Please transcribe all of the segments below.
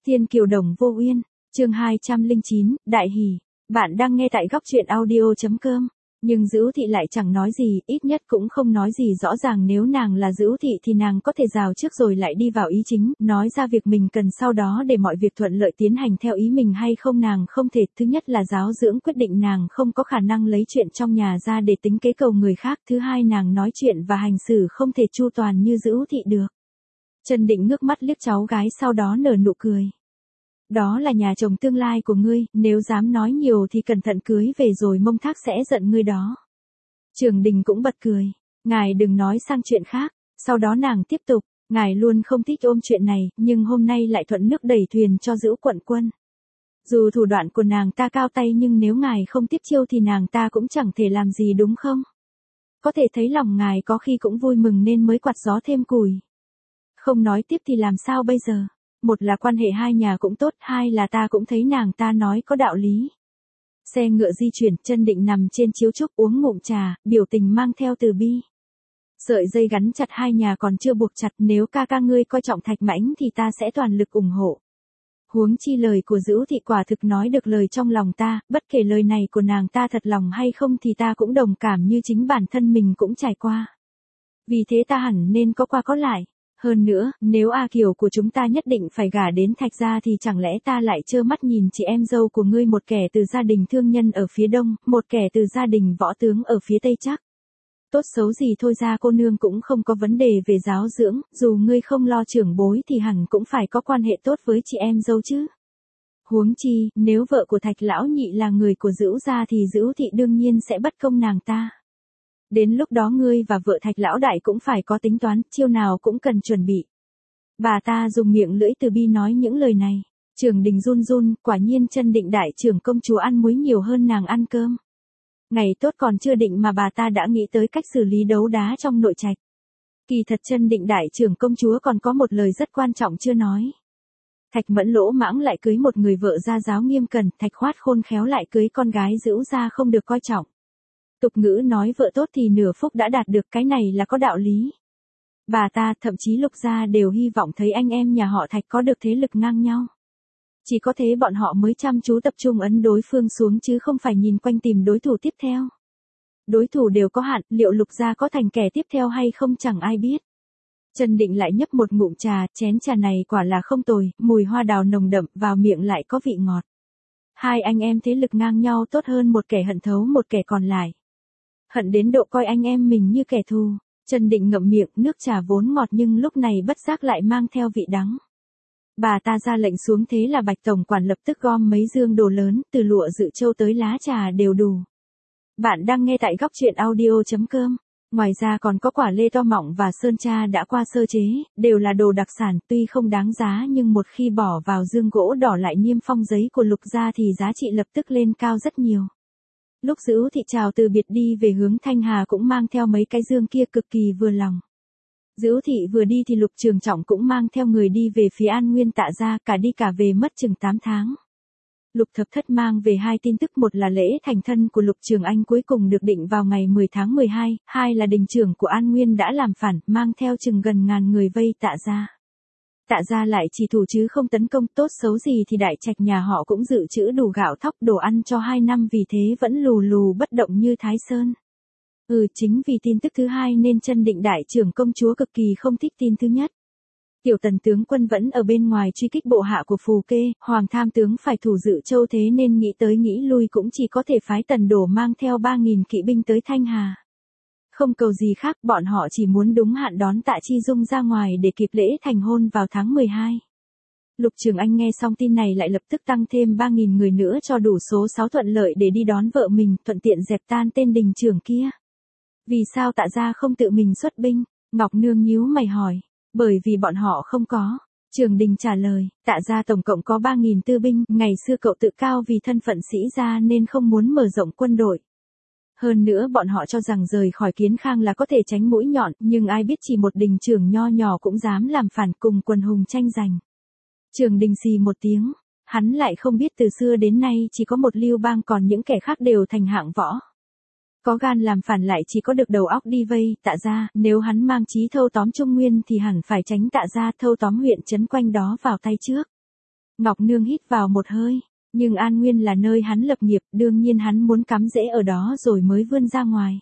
Thiên Kiều Đồng Vô Uyên, chương 209, Đại Hỷ. Bạn đang nghe tại góc truyện audio.com. Nhưng Dữu Thị lại chẳng nói gì, ít nhất cũng không nói gì rõ ràng. Nếu nàng là Dữu Thị thì nàng có thể rào trước rồi lại đi vào ý chính, nói ra việc mình cần sau đó để mọi việc thuận lợi tiến hành theo ý mình hay không. Nàng không thể. Thứ nhất là giáo dưỡng quyết định nàng không có khả năng lấy chuyện trong nhà ra để tính kế cầu người khác. Thứ hai, nàng nói chuyện và hành xử không thể chu toàn như Dữu Thị được. Trần Định ngước mắt liếc cháu gái, sau đó nở nụ cười. Đó là nhà chồng tương lai của ngươi, nếu dám nói nhiều thì cẩn thận cưới về rồi Mông Thác sẽ giận ngươi đó. Trường Đình cũng bật cười. Ngài đừng nói sang chuyện khác. Sau đó nàng tiếp tục, ngài luôn không thích ôm chuyện này, nhưng hôm nay lại thuận nước đẩy thuyền cho Dữu quận quân. Dù thủ đoạn của nàng ta cao tay nhưng nếu ngài không tiếp chiêu thì nàng ta cũng chẳng thể làm gì, đúng không? Có thể thấy lòng ngài có khi cũng vui mừng nên mới quạt gió thêm củi. Không nói tiếp thì làm sao bây giờ? Một là quan hệ hai nhà cũng tốt, hai là ta cũng thấy nàng ta nói có đạo lý. Xe ngựa di chuyển, Trân Định nằm trên chiếu trúc uống ngụm trà, biểu tình mang theo từ bi. Sợi dây gắn chặt hai nhà còn chưa buộc chặt, nếu ca ca ngươi coi trọng Thạch Mãnh thì ta sẽ toàn lực ủng hộ. Huống chi lời của Dữu Thị quả thực nói được lời trong lòng ta, bất kể lời này của nàng ta thật lòng hay không thì ta cũng đồng cảm như chính bản thân mình cũng trải qua. Vì thế ta hẳn nên có qua có lại. Hơn nữa, nếu A Kiều của chúng ta nhất định phải gả đến Thạch gia thì chẳng lẽ ta lại trơ mắt nhìn chị em dâu của ngươi, một kẻ từ gia đình thương nhân ở phía đông, một kẻ từ gia đình võ tướng ở phía tây chắc. Tốt xấu gì thôi ra cô nương cũng không có vấn đề về giáo dưỡng, dù ngươi không lo trưởng bối thì hẳn cũng phải có quan hệ tốt với chị em dâu chứ. Huống chi, nếu vợ của Thạch lão nhị là người của Dữu gia thì Dữu Thị đương nhiên sẽ bất công nàng ta. Đến lúc đó ngươi và vợ Thạch lão đại cũng phải có tính toán, chiêu nào cũng cần chuẩn bị. Bà ta dùng miệng lưỡi từ bi nói những lời này. Trường Đình run run, quả nhiên Trân Định đại trưởng công chúa ăn muối nhiều hơn nàng ăn cơm. Ngày tốt còn chưa định mà bà ta đã nghĩ tới cách xử lý đấu đá trong nội trạch. Kỳ thật Trân Định đại trưởng công chúa còn có một lời rất quan trọng chưa nói. Thạch Mẫn lỗ mãng lại cưới một người vợ gia giáo nghiêm cẩn, Thạch Khoát khôn khéo lại cưới con gái Dữu gia không được coi trọng. Tục ngữ nói vợ tốt thì nửa phúc đã đạt được, cái này là có đạo lý. Bà ta, thậm chí Lục gia đều hy vọng thấy anh em nhà họ Thạch có được thế lực ngang nhau. Chỉ có thế bọn họ mới chăm chú tập trung ấn đối phương xuống chứ không phải nhìn quanh tìm đối thủ tiếp theo. Đối thủ đều có hạn, liệu Lục gia có thành kẻ tiếp theo hay không chẳng ai biết. Trân Định lại nhấp một ngụm trà, chén trà này quả là không tồi, mùi hoa đào nồng đậm, vào miệng lại có vị ngọt. Hai anh em thế lực ngang nhau tốt hơn một kẻ hận thấu một kẻ còn lại. Hận đến độ coi anh em mình như kẻ thù. Trân Định ngậm miệng, nước trà vốn ngọt nhưng lúc này bất giác lại mang theo vị đắng. Bà ta ra lệnh xuống, thế là Bạch tổng quản lập tức gom mấy dương đồ lớn, từ lụa dự châu tới lá trà đều đủ. Bạn đang nghe tại góc truyện audio.com. Ngoài ra còn có quả lê to mọng và sơn tra đã qua sơ chế, đều là đồ đặc sản, tuy không đáng giá nhưng một khi bỏ vào dương gỗ đỏ lại niêm phong giấy của Lục gia thì giá trị lập tức lên cao rất nhiều. Lúc Dữu Thị chào từ biệt đi về hướng Thanh Hà cũng mang theo mấy cái dương kia, cực kỳ vừa lòng. Dữu Thị vừa đi thì Lục Trường Trọng cũng mang theo người đi về phía An Nguyên Tạ gia, cả đi cả về mất chừng 8 tháng. Lục Thập Thất mang về hai tin tức, một là lễ thành thân của Lục Trường Anh cuối cùng được định vào ngày 10 tháng 12, hai là đình trưởng của An Nguyên đã làm phản, mang theo chừng gần ngàn người vây Tạ gia. Tạ gia lại chỉ thủ chứ không tấn công, tốt xấu gì thì đại trạch nhà họ cũng dự trữ đủ gạo thóc đồ ăn cho 2 năm, vì thế vẫn lù lù bất động như Thái Sơn. Chính vì tin tức thứ hai nên Trân Định đại trưởng công chúa cực kỳ không thích tin thứ nhất. Tiểu Tần tướng quân vẫn ở bên ngoài truy kích bộ hạ của Phù Kê, Hoàng tham tướng phải thủ Dự Châu, thế nên nghĩ tới nghĩ lui cũng chỉ có thể phái Tần Đổ mang theo 3.000 kỵ binh tới Thanh Hà. Không cầu gì khác, bọn họ chỉ muốn đúng hạn đón Tạ Chi Dung ra ngoài để kịp lễ thành hôn vào tháng 12. Lục Trường Anh nghe xong tin này lại lập tức tăng thêm 3.000 người nữa cho đủ số 6 thuận lợi để đi đón vợ mình, thuận tiện dẹp tan tên đình trưởng kia. Vì sao Tạ gia không tự mình xuất binh? Ngọc Nương nhíu mày hỏi. Bởi vì bọn họ không có. Trường Đình trả lời, Tạ gia tổng cộng có 3.000 tư binh, ngày xưa cậu tự cao vì thân phận sĩ gia nên không muốn mở rộng quân đội. Hơn nữa bọn họ cho rằng rời khỏi Kiến Khang là có thể tránh mũi nhọn, nhưng ai biết chỉ một đình trưởng nho nhỏ cũng dám làm phản cùng quần hùng tranh giành. Trường Đình xì một tiếng, hắn lại không biết từ xưa đến nay chỉ có một Lưu Bang, còn những kẻ khác đều thành hạng võ. Có gan làm phản lại chỉ có được đầu óc đi vây Tạ gia, nếu hắn mang chí thâu tóm Trung Nguyên thì hẳn phải tránh Tạ gia thâu tóm huyện trấn quanh đó vào tay trước. Ngọc Nương hít vào một hơi, nhưng An Nguyên là nơi hắn lập nghiệp, đương nhiên hắn muốn cắm rễ ở đó rồi mới vươn ra ngoài.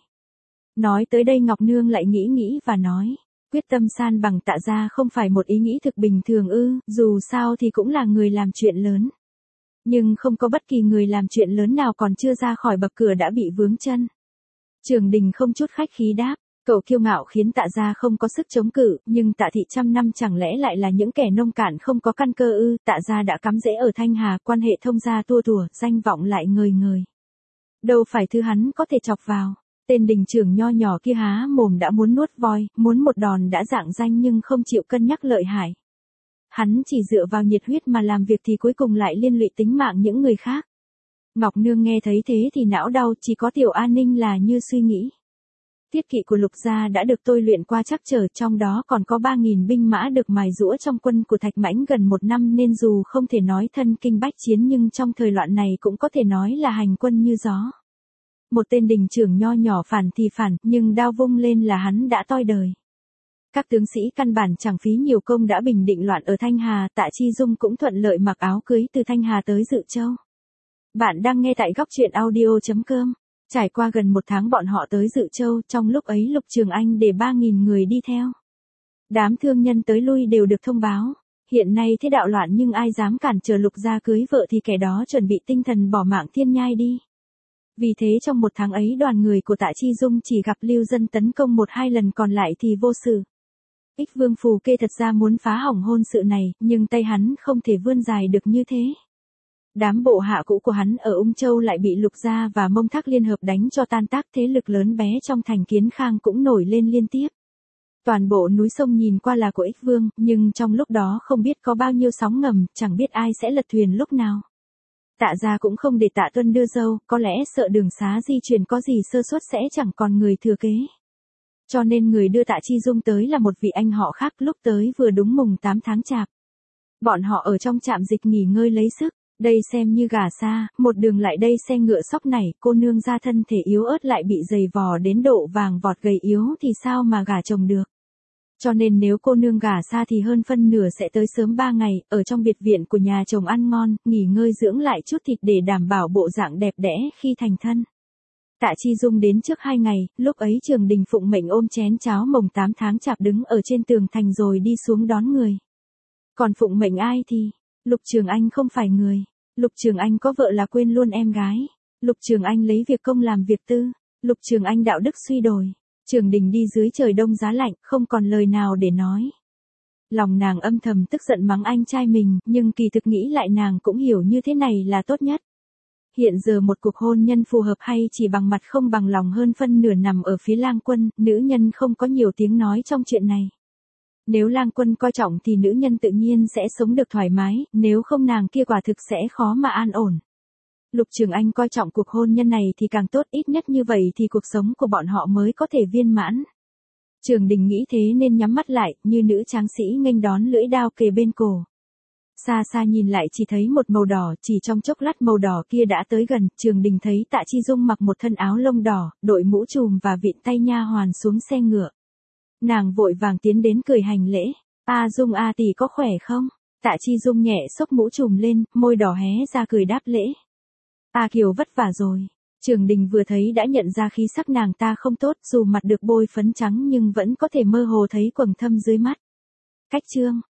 Nói tới đây Ngọc Nương lại nghĩ nghĩ và nói, quyết tâm san bằng Tạ gia không phải một ý nghĩ thực bình thường ư, dù sao thì cũng là người làm chuyện lớn. Nhưng không có bất kỳ người làm chuyện lớn nào còn chưa ra khỏi bậc cửa đã bị vướng chân. Trường Đình không chút khách khí đáp, cậu kiêu ngạo khiến Tạ gia không có sức chống cự, nhưng Tạ thị trăm năm chẳng lẽ lại là những kẻ nông cạn không có căn cơ ư? Tạ gia đã cắm rễ ở Thanh Hà, quan hệ thông gia tua tủa, danh vọng lại ngời ngời. Đâu phải thứ hắn có thể chọc vào. Tên đình trưởng nho nhỏ kia há mồm đã muốn nuốt voi, muốn một đòn đã rạng danh nhưng không chịu cân nhắc lợi hại. Hắn chỉ dựa vào nhiệt huyết mà làm việc thì cuối cùng lại liên lụy tính mạng những người khác. Ngọc Nương nghe thấy thế thì não đau, chỉ có Tiểu An Ninh là như suy nghĩ. Tiết kỵ của Lục gia đã được tôi luyện qua chắc trở, trong đó còn có 3.000 binh mã được mài giũa trong quân của Thạch Mãnh gần 1 năm, nên dù không thể nói thân kinh bách chiến nhưng trong thời loạn này cũng có thể nói là hành quân như gió. Một tên đình trưởng nho nhỏ phản thì phản, nhưng đao vung lên là hắn đã toi đời. Các tướng sĩ căn bản chẳng phí nhiều công đã bình định loạn ở Thanh Hà, Tạ Chi Dung cũng thuận lợi mặc áo cưới từ Thanh Hà tới Dự Châu. Bạn đang nghe tại góc truyện audio.com. Trải qua gần 1 tháng bọn họ tới Dự Châu, trong lúc ấy Lục Trường Anh để 3.000 người đi theo. Đám thương nhân tới lui đều được thông báo. Hiện nay thế đạo loạn nhưng ai dám cản trở Lục gia cưới vợ thì kẻ đó chuẩn bị tinh thần bỏ mạng thiên nhai đi. Vì thế trong 1 tháng ấy đoàn người của Tạ Chi Dung chỉ gặp lưu dân tấn công 1-2 lần, còn lại thì vô sự. Ích Vương Phù Kê thật ra muốn phá hỏng hôn sự này, nhưng tay hắn không thể vươn dài được như thế. Đám bộ hạ cũ của hắn ở Ung Châu lại bị Lục gia và Mông Thác liên hợp đánh cho tan tác, thế lực lớn bé trong thành Kiến Khang cũng nổi lên liên tiếp. Toàn bộ núi sông nhìn qua là của Ích Vương, nhưng trong lúc đó không biết có bao nhiêu sóng ngầm, chẳng biết ai sẽ lật thuyền lúc nào. Tạ gia cũng không để Tạ Tuân đưa dâu, có lẽ sợ đường xá di chuyển có gì sơ suất sẽ chẳng còn người thừa kế. Cho nên người đưa Tạ Chi Dung tới là một vị anh họ khác, lúc tới vừa đúng mùng 8 tháng Chạp. Bọn họ ở trong trạm dịch nghỉ ngơi lấy sức, đây xem như gả xa, một đường lại đây xe ngựa sóc nảy, cô nương ra thân thể yếu ớt lại bị dày vò đến độ vàng vọt gầy yếu thì sao mà gả chồng được. Cho nên nếu cô nương gả xa thì hơn phân nửa sẽ tới sớm 3 ngày, ở trong biệt viện của nhà chồng ăn ngon, nghỉ ngơi dưỡng lại chút thịt để đảm bảo bộ dạng đẹp đẽ khi thành thân. Tạ Chi Dung đến trước 2 ngày, lúc ấy Trường Đình phụng mệnh ôm chén cháo mồng 8 tháng Chạp đứng ở trên tường thành rồi đi xuống đón người. Còn phụng mệnh ai thì, Lục Trường Anh không phải người. Lục Trường Anh có vợ là quên luôn em gái. Lục Trường Anh lấy việc công làm việc tư. Lục Trường Anh đạo đức suy đồi. Trường Đình đi dưới trời đông giá lạnh, không còn lời nào để nói. Lòng nàng âm thầm tức giận mắng anh trai mình, nhưng kỳ thực nghĩ lại nàng cũng hiểu như thế này là tốt nhất. Hiện giờ một cuộc hôn nhân phù hợp hay chỉ bằng mặt không bằng lòng hơn phân nửa nằm ở phía Lang Quân, nữ nhân không có nhiều tiếng nói trong chuyện này. Nếu Lang Quân coi trọng thì nữ nhân tự nhiên sẽ sống được thoải mái, nếu không nàng kia quả thực sẽ khó mà an ổn. Lục Trường Anh coi trọng cuộc hôn nhân này thì càng tốt, ít nhất như vậy thì cuộc sống của bọn họ mới có thể viên mãn. Trường Đình nghĩ thế nên nhắm mắt lại, như nữ tráng sĩ nghênh đón lưỡi đao kề bên cổ. Xa xa nhìn lại chỉ thấy một màu đỏ, chỉ trong chốc lát màu đỏ kia đã tới gần, Trường Đình thấy Tạ Chi Dung mặc một thân áo lông đỏ, đội mũ trùm và vịn tay nha hoàn xuống xe ngựa. Nàng vội vàng tiến đến cười hành lễ, "A Dung a tỷ có khỏe không?" Tạ Chi Dung nhẹ xốc mũ trùm lên, môi đỏ hé ra cười đáp lễ. "A Kiều vất vả rồi." Trường Đình vừa thấy đã nhận ra khí sắc nàng ta không tốt, dù mặt được bôi phấn trắng nhưng vẫn có thể mơ hồ thấy quầng thâm dưới mắt. Cách chương